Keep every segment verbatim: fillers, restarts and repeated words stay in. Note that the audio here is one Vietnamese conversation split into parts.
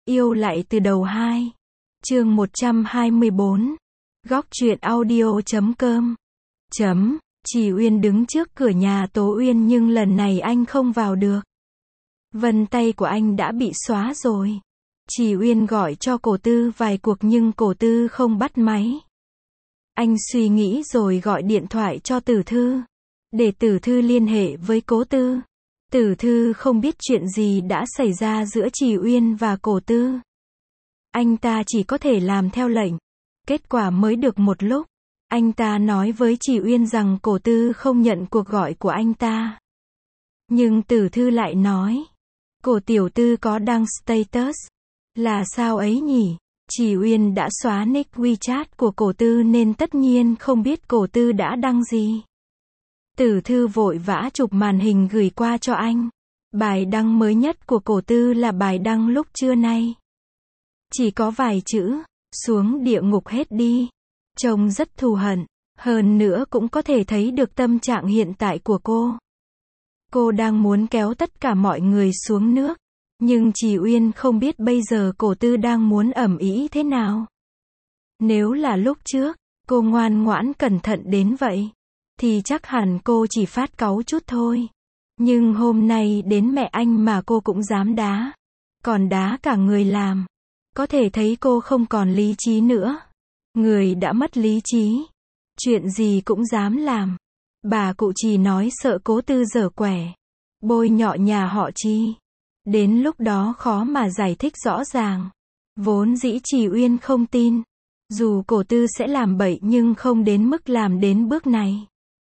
Yêu lại từ đầu hai. Chương một trăm hai mươi bốn. Góc truyện audio chấm com. Chấm. Chỉ Uyên đứng trước cửa nhà Tố Uyên nhưng lần này anh không vào được. Vân tay của anh đã bị xóa rồi. Chỉ Uyên gọi cho Cổ Tư vài cuộc nhưng Cổ Tư không bắt máy. Anh suy nghĩ rồi gọi điện thoại cho Tử Thư. Để Tử Thư liên hệ với Cố Tư. Tử Thư không biết chuyện gì đã xảy ra giữa Chỉ Uyên và Cổ Tư. Anh ta chỉ có thể làm theo lệnh. Kết quả mới được một lúc. Anh ta nói với Chỉ Uyên rằng Cổ Tư không nhận cuộc gọi của anh ta. Nhưng Tử Thư lại nói. Cổ tiểu tư có đăng status. Là sao ấy nhỉ? Chỉ Uyên đã xóa nick WeChat của Cổ Tư nên tất nhiên không biết Cổ Tư đã đăng gì. Tử Thư vội vã chụp màn hình gửi qua cho anh. Bài đăng mới nhất của Cổ Tư là bài đăng lúc trưa nay. Chỉ có vài chữ, xuống địa ngục hết đi. Trông rất thù hận, hơn nữa cũng có thể thấy được tâm trạng hiện tại của cô. Cô đang muốn kéo tất cả mọi người xuống nước. Nhưng Chỉ Uyên không biết bây giờ Cổ Tư đang muốn ầm ĩ thế nào. Nếu là lúc trước, cô ngoan ngoãn cẩn thận đến vậy, thì chắc hẳn cô chỉ phát cáu chút thôi. Nhưng hôm nay đến mẹ anh mà cô cũng dám đá. Còn đá cả người làm. Có thể thấy cô không còn lý trí nữa. Người đã mất lý trí. Chuyện gì cũng dám làm. Bà cụ Trì nói sợ Cố Tư dở quẻ. Bôi nhọ nhà họ Chi. Đến lúc đó khó mà giải thích rõ ràng. Vốn dĩ Chỉ Uyên không tin. Dù Cổ Tư sẽ làm bậy nhưng không đến mức làm đến bước này.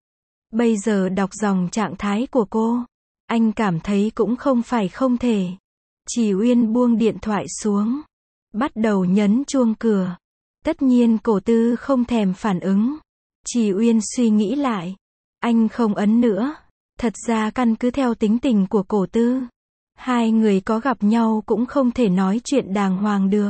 Bây giờ đọc dòng trạng thái của cô, anh cảm thấy cũng không phải không thể. Chỉ Uyên buông điện thoại xuống. Bắt đầu nhấn chuông cửa. Tất nhiên Cổ Tư không thèm phản ứng. Chỉ Uyên suy nghĩ lại. Anh không ấn nữa. Thật ra căn cứ theo tính tình của Cổ Tư, hai người có gặp nhau cũng không thể nói chuyện đàng hoàng được.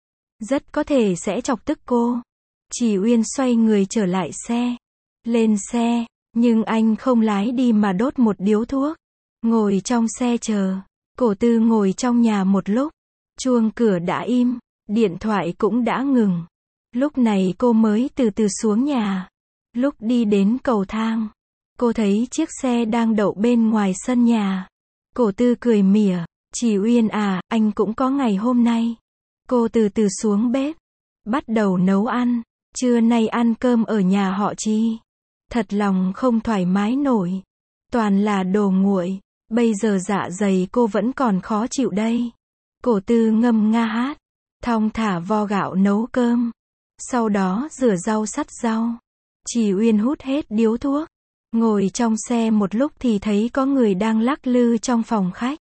Rất có thể sẽ chọc tức cô. Chỉ Uyên xoay người trở lại xe. Lên xe, nhưng anh không lái đi mà đốt một điếu thuốc. Ngồi trong xe chờ. Cổ Tư ngồi trong nhà một lúc. Chuông cửa đã im, điện thoại cũng đã ngừng. Lúc này cô mới từ từ xuống nhà. Lúc đi đến cầu thang, cô thấy chiếc xe đang đậu bên ngoài sân nhà. Cổ Tư cười mỉa. Chỉ Uyên à, anh cũng có ngày hôm nay. Cô từ từ xuống bếp. Bắt đầu nấu ăn. Trưa nay ăn cơm ở nhà họ Chi. Thật lòng không thoải mái nổi. Toàn là đồ nguội. Bây giờ dạ dày cô vẫn còn khó chịu đây. Cổ Tư ngâm nga hát. Thong thả vo gạo nấu cơm. Sau đó rửa rau sắt rau. Chỉ Uyên hút hết điếu thuốc. Ngồi trong xe một lúc thì thấy có người đang lắc lư trong phòng khách.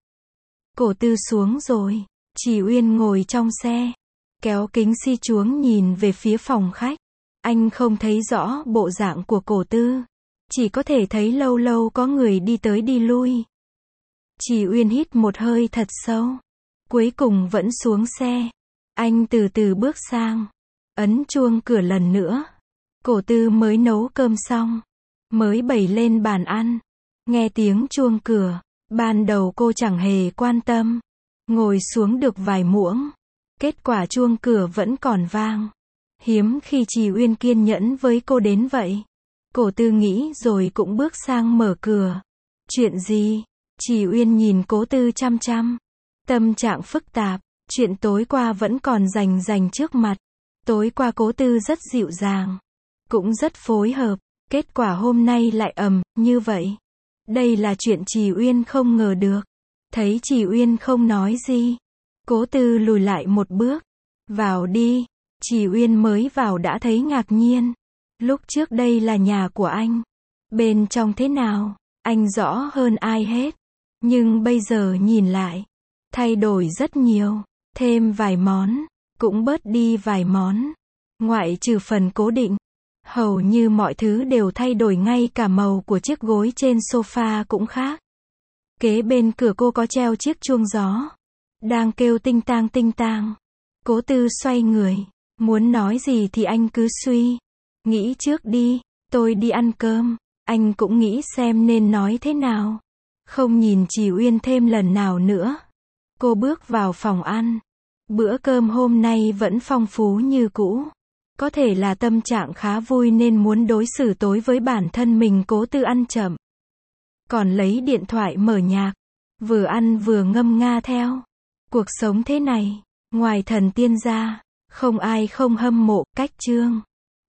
Cổ Tư xuống rồi. Chỉ Uyên ngồi trong xe. Kéo kính xi chuông nhìn về phía phòng khách. Anh không thấy rõ bộ dạng của Cổ Tư. Chỉ có thể thấy lâu lâu có người đi tới đi lui. Chỉ Uyên hít một hơi thật sâu. Cuối cùng vẫn xuống xe. Anh từ từ bước sang. Ấn chuông cửa lần nữa. Cổ Tư mới nấu cơm xong. Mới bày lên bàn ăn. Nghe tiếng chuông cửa. Ban đầu cô chẳng hề quan tâm. Ngồi xuống được vài muỗng. Kết quả chuông cửa vẫn còn vang. Hiếm khi Chỉ Uyên kiên nhẫn với cô đến vậy. Cổ Tư nghĩ rồi cũng bước sang mở cửa. Chuyện gì? Chỉ Uyên nhìn Cố Tư chăm chăm. Tâm trạng phức tạp. Chuyện tối qua vẫn còn rành rành trước mặt. Tối qua Cố Tư rất dịu dàng. Cũng rất phối hợp. Kết quả hôm nay lại ầm, như vậy. Đây là chuyện Chỉ Uyên không ngờ được. Thấy Chỉ Uyên không nói gì. Cố Tư lùi lại một bước. Vào đi. Chỉ Uyên mới vào đã thấy ngạc nhiên. Lúc trước đây là nhà của anh. Bên trong thế nào, anh rõ hơn ai hết. Nhưng bây giờ nhìn lại, thay đổi rất nhiều. Thêm vài món, cũng bớt đi vài món. Ngoại trừ phần cố định. Hầu như mọi thứ đều thay đổi, ngay cả màu của chiếc gối trên sofa cũng khác. Kế bên cửa cô có treo chiếc chuông gió. Đang kêu tinh tang tinh tang. Cố Tư xoay người. Muốn nói gì thì anh cứ suy. Nghĩ trước đi, tôi đi ăn cơm. Anh cũng nghĩ xem nên nói thế nào. Không nhìn Chỉ Uyên thêm lần nào nữa. Cô bước vào phòng ăn. Bữa cơm hôm nay vẫn phong phú như cũ. Có thể là tâm trạng khá vui nên muốn đối xử tối với bản thân mình, cố tự ăn chậm. Còn lấy điện thoại mở nhạc, vừa ăn vừa ngâm nga theo. Cuộc sống thế này, ngoài thần tiên ra, không ai không hâm mộ. Cách chương